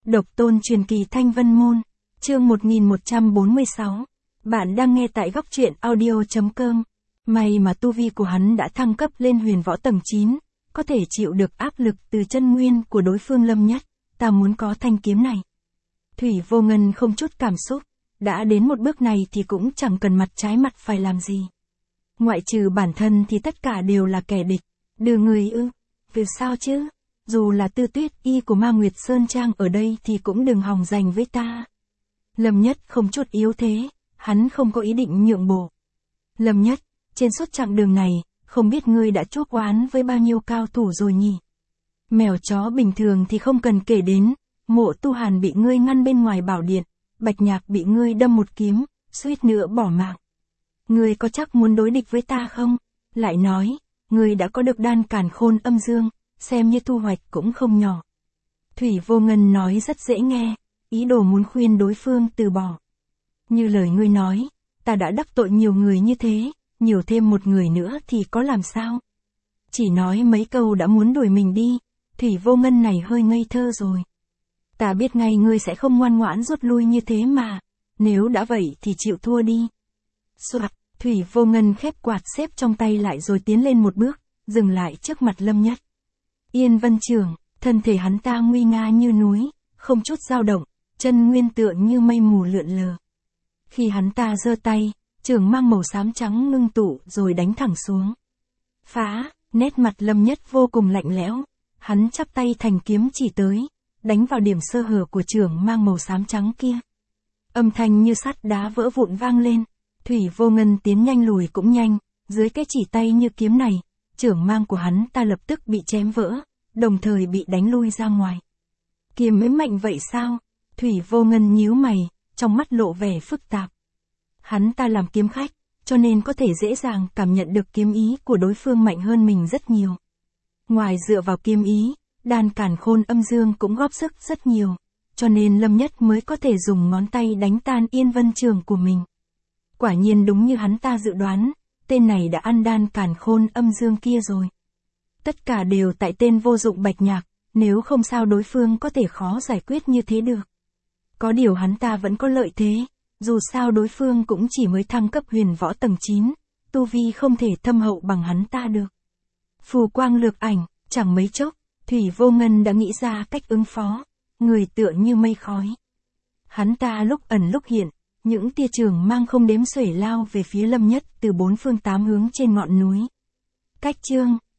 Độc tôn truyền kỳ Thanh Vân Môn, chương 1146. Bạn đang nghe tại góc truyện audio.com. May mà tu vi của hắn đã thăng cấp lên huyền võ tầng 9, có thể chịu được áp lực từ chân nguyên của đối phương Lâm Nhất, ta muốn có thanh kiếm này. Thủy Vô Ngân không chút cảm xúc, đã đến một bước này thì cũng chẳng cần mặt trái mặt phải làm gì. Ngoại trừ bản thân thì tất cả đều là kẻ địch, đưa người ư, vì sao chứ? Dù là Tư Tuyết Y của Ma Nguyệt Sơn Trang ở đây thì cũng đừng hòng giành với ta. Lâm Nhất không chút yếu thế, hắn không có ý định nhượng bộ. Lâm Nhất, trên suốt chặng đường này, không biết ngươi đã chuốc oán với bao nhiêu cao thủ rồi nhỉ? Mèo chó bình thường thì không cần kể đến, Mộ Tu Hàn bị ngươi ngăn bên ngoài bảo điện, Bạch Nhạc bị ngươi đâm một kiếm, suýt nữa bỏ mạng. Ngươi có chắc muốn đối địch với ta không? Lại nói, ngươi đã có được đan càn khôn âm dương, xem như thu hoạch cũng không nhỏ. Thủy Vô Ngân nói rất dễ nghe, ý đồ muốn khuyên đối phương từ bỏ. Như lời ngươi nói, ta đã đắc tội nhiều người như thế, nhiều thêm một người nữa thì có làm sao? Chỉ nói mấy câu đã muốn đuổi mình đi, Thủy Vô Ngân này hơi ngây thơ rồi. Ta biết ngay ngươi sẽ không ngoan ngoãn rút lui như thế mà, nếu đã vậy thì chịu thua đi. Soạt, Thủy Vô Ngân khép quạt xếp trong tay lại rồi tiến lên một bước, dừng lại trước mặt Lâm Nhất. Yên Vân Trưởng, thân thể hắn ta nguy nga như núi, không chút dao động, chân nguyên tựa như mây mù lượn lờ. Khi hắn ta giơ tay, trường mang màu xám trắng ngưng tụ rồi đánh thẳng xuống. Phá, nét mặt Lâm Nhất vô cùng lạnh lẽo, hắn chắp tay thành kiếm chỉ tới, đánh vào điểm sơ hở của trường mang màu xám trắng kia. Âm thanh như sắt đá vỡ vụn vang lên, Thủy Vô Ngân tiến nhanh lùi cũng nhanh, dưới cái chỉ tay như kiếm này, trưởng mang của hắn ta lập tức bị chém vỡ, đồng thời bị đánh lui ra ngoài. Kiếm ấy mạnh vậy sao? Thủy Vô Ngân nhíu mày, trong mắt lộ vẻ phức tạp. Hắn ta làm kiếm khách, cho nên có thể dễ dàng cảm nhận được kiếm ý của đối phương mạnh hơn mình rất nhiều. Ngoài dựa vào kiếm ý, đan càn khôn âm dương cũng góp sức rất nhiều, cho nên Lâm Nhất mới có thể dùng ngón tay đánh tan Yên Vân Trường của mình. Quả nhiên đúng như hắn ta dự đoán, tên này đã ăn đan càn khôn âm dương kia rồi. Tất cả đều tại tên vô dụng Bạch Nhạc, nếu không sao đối phương có thể khó giải quyết như thế được. Có điều hắn ta vẫn có lợi thế, dù sao đối phương cũng chỉ mới thăng cấp huyền võ tầng 9, tu vi không thể thâm hậu bằng hắn ta được. Phù quang lược ảnh, chẳng mấy chốc, Thủy Vô Ngân đã nghĩ ra cách ứng phó, người tựa như mây khói. Hắn ta lúc ẩn lúc hiện, những tia trường mang không đếm xuể lao về phía Lâm Nhất từ bốn phương tám hướng trên ngọn núi. Cách chương